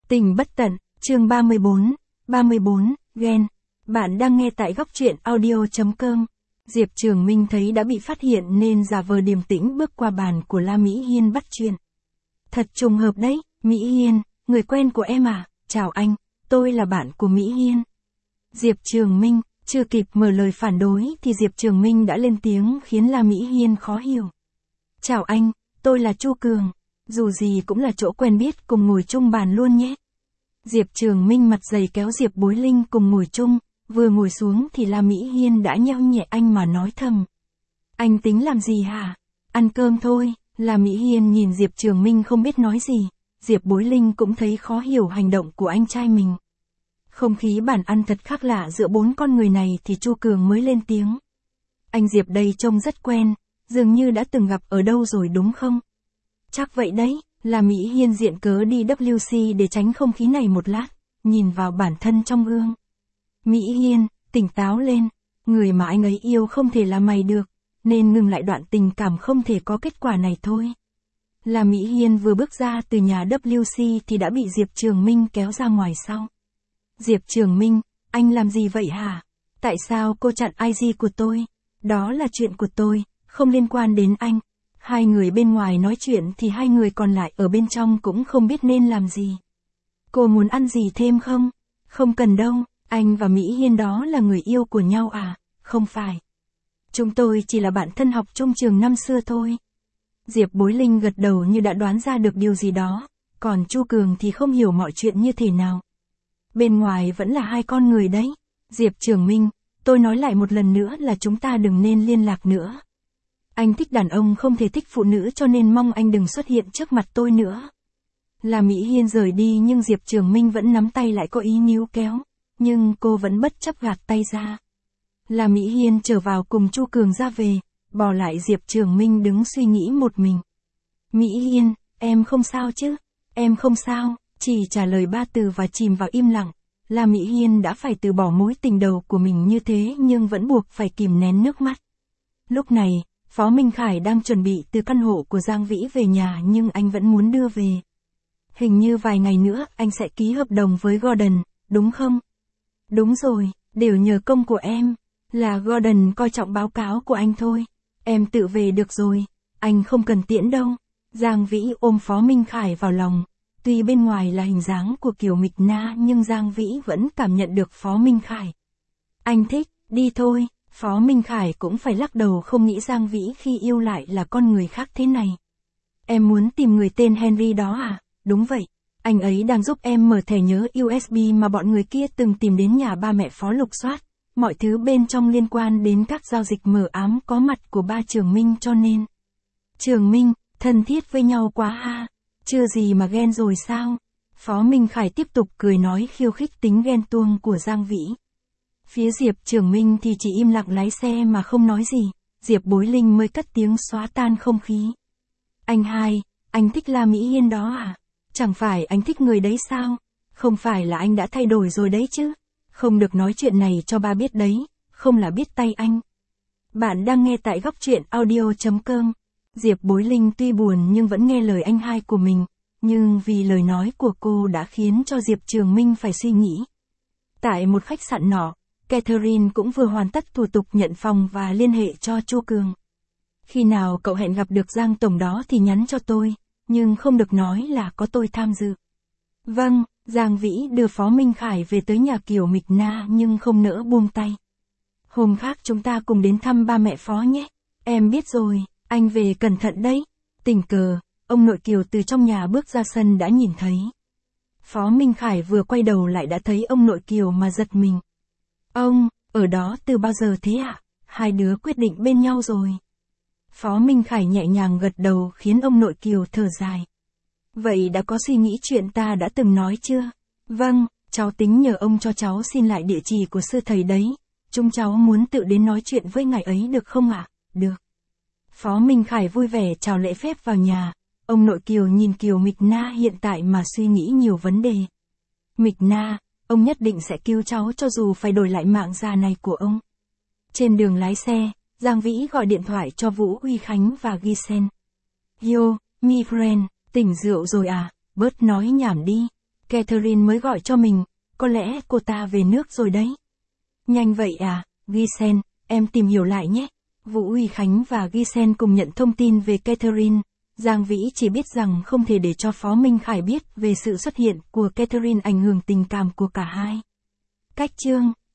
Tình bất tận, chương 34, ghen. Bạn đang nghe tại góc truyện audio.com. Diệp Trường Minh thấy đã bị phát hiện nên giả vờ điềm tĩnh bước qua bàn của La Mỹ Hiên bắt chuyện. Thật trùng hợp đấy, Mỹ Hiên, người quen của em à, chào anh, tôi là bạn của Mỹ Hiên. Diệp Trường Minh, chưa kịp mở lời phản đối thì Diệp Trường Minh đã lên tiếng khiến La Mỹ Hiên khó hiểu. Chào anh, tôi là Chu Cường, dù gì cũng là chỗ quen biết cùng ngồi chung bàn luôn nhé. Diệp Trường Minh mặt dày kéo Diệp Bối Linh cùng ngồi chung, vừa ngồi xuống thì La Mỹ Hiên đã nheo nhẹ anh mà nói thầm. Anh tính làm gì hả? Ăn cơm thôi. La Mỹ Hiên nhìn Diệp Trường Minh không biết nói gì, Diệp Bối Linh cũng thấy khó hiểu hành động của anh trai mình. Không khí bàn ăn thật khác lạ giữa bốn con người này thì Chu Cường mới lên tiếng. Anh Diệp đây trông rất quen, dường như đã từng gặp ở đâu rồi đúng không? Chắc vậy đấy, La Mỹ Hiên diện cớ đi WC để tránh không khí này một lát, nhìn vào bản thân trong gương. Mỹ Hiên, tỉnh táo lên, người mà anh ấy yêu không thể là mày được, nên ngừng lại đoạn tình cảm không thể có kết quả này thôi. La Mỹ Hiên vừa bước ra từ nhà WC thì đã bị Diệp Trường Minh kéo ra ngoài sau. Diệp Trường Minh, anh làm gì vậy hả? Tại sao cô chặn IG của tôi? Đó là chuyện của tôi, không liên quan đến anh. Hai người bên ngoài nói chuyện thì hai người còn lại ở bên trong cũng không biết nên làm gì. Cô muốn ăn gì thêm không? Không cần đâu, anh và Mỹ Hiên đó là người yêu của nhau à? Không phải. Chúng tôi chỉ là bạn thân học chung trường năm xưa thôi. Diệp Bối Linh gật đầu như đã đoán ra được điều gì đó, còn Chu Cường thì không hiểu mọi chuyện như thế nào. Bên ngoài vẫn là hai con người đấy. Diệp Trường Minh, tôi nói lại một lần nữa là chúng ta đừng nên liên lạc nữa. Anh thích đàn ông không thể thích phụ nữ cho nên mong anh đừng xuất hiện trước mặt tôi nữa. La Mỹ Hiên rời đi nhưng Diệp Trường Minh vẫn nắm tay lại có ý níu kéo, nhưng cô vẫn bất chấp gạt tay ra. La Mỹ Hiên trở vào cùng Chu Cường ra về, bỏ lại Diệp Trường Minh đứng suy nghĩ một mình. Mỹ Hiên, em không sao chứ? Em không sao, chỉ trả lời 3 từ và chìm vào im lặng. La Mỹ Hiên đã phải từ bỏ mối tình đầu của mình như thế nhưng vẫn buộc phải kìm nén nước mắt. Lúc này, Phó Minh Khải đang chuẩn bị từ căn hộ của Giang Vĩ về nhà nhưng anh vẫn muốn đưa về. Hình như vài ngày nữa anh sẽ ký hợp đồng với Gordon, đúng không? Đúng rồi, đều nhờ công của em. Là Gordon coi trọng báo cáo của anh thôi. Em tự về được rồi, anh không cần tiễn đâu. Giang Vĩ ôm Phó Minh Khải vào lòng. Tuy bên ngoài là hình dáng của Kiều Mịch Na nhưng Giang Vĩ vẫn cảm nhận được Phó Minh Khải. Anh thích, đi thôi. Phó Minh Khải cũng phải lắc đầu không nghĩ Giang Vĩ khi yêu lại là con người khác thế này. Em muốn tìm người tên Henry đó à? Đúng vậy. Anh ấy đang giúp em mở thẻ nhớ USB mà bọn người kia từng tìm đến nhà ba mẹ Phó lục soát. Mọi thứ bên trong liên quan đến các giao dịch mờ ám có mặt của ba Trường Minh cho nên. Trường Minh, thân thiết với nhau quá ha. Chưa gì mà ghen rồi sao? Phó Minh Khải tiếp tục cười nói khiêu khích tính ghen tuông của Giang Vĩ. Phía Diệp Trường Minh thì chỉ im lặng lái xe mà không nói gì, Diệp Bối Linh mới cất tiếng xóa tan không khí. Anh hai, anh thích La Mỹ Hiên đó à? Chẳng phải anh thích người đấy sao? Không phải là anh đã thay đổi rồi đấy chứ? Không được nói chuyện này cho ba biết đấy, không là biết tay anh. Bạn đang nghe tại góc truyện audio.com. Diệp Bối Linh tuy buồn nhưng vẫn nghe lời anh hai của mình, nhưng vì lời nói của cô đã khiến cho Diệp Trường Minh phải suy nghĩ. Tại một khách sạn nọ, Catherine cũng vừa hoàn tất thủ tục nhận phòng và liên hệ cho Chu Cường. Khi nào cậu hẹn gặp được Giang Tổng đó thì nhắn cho tôi, nhưng không được nói là có tôi tham dự. Vâng, Giang Vĩ đưa Phó Minh Khải về tới nhà Kiều Mịch Na nhưng không nỡ buông tay. Hôm khác chúng ta cùng đến thăm ba mẹ Phó nhé. Em biết rồi, anh về cẩn thận đấy. Tình cờ, ông nội Kiều từ trong nhà bước ra sân đã nhìn thấy. Phó Minh Khải vừa quay đầu lại đã thấy ông nội Kiều mà giật mình. Ông, ở đó từ bao giờ thế ạ? Hai đứa quyết định bên nhau rồi. Phó Minh Khải nhẹ nhàng gật đầu khiến ông nội Kiều thở dài. Vậy đã có suy nghĩ chuyện ta đã từng nói chưa? Vâng, cháu tính nhờ ông cho cháu xin lại địa chỉ của sư thầy đấy. Chúng cháu muốn tự đến nói chuyện với ngài ấy được không ạ? Được. Phó Minh Khải vui vẻ chào lễ phép vào nhà. Ông nội Kiều nhìn Kiều Mịch Na hiện tại mà suy nghĩ nhiều vấn đề. Mịch Na, ông nhất định sẽ cứu cháu cho dù phải đổi lại mạng già này của ông. Trên đường lái xe, Giang Vĩ gọi điện thoại cho Vũ Uy Khánh và Ghi Sen. Yo, mi friend, tỉnh rượu rồi à? Bớt nói nhảm đi. Catherine mới gọi cho mình, có lẽ cô ta về nước rồi đấy. Nhanh vậy à, Gisen, em tìm hiểu lại nhé. Vũ Uy Khánh và Gisen cùng nhận thông tin về Catherine. Giang Vĩ chỉ biết rằng không thể để cho Phó Minh Khải biết về sự xuất hiện của Catherine ảnh hưởng tình cảm của cả hai. Cách chương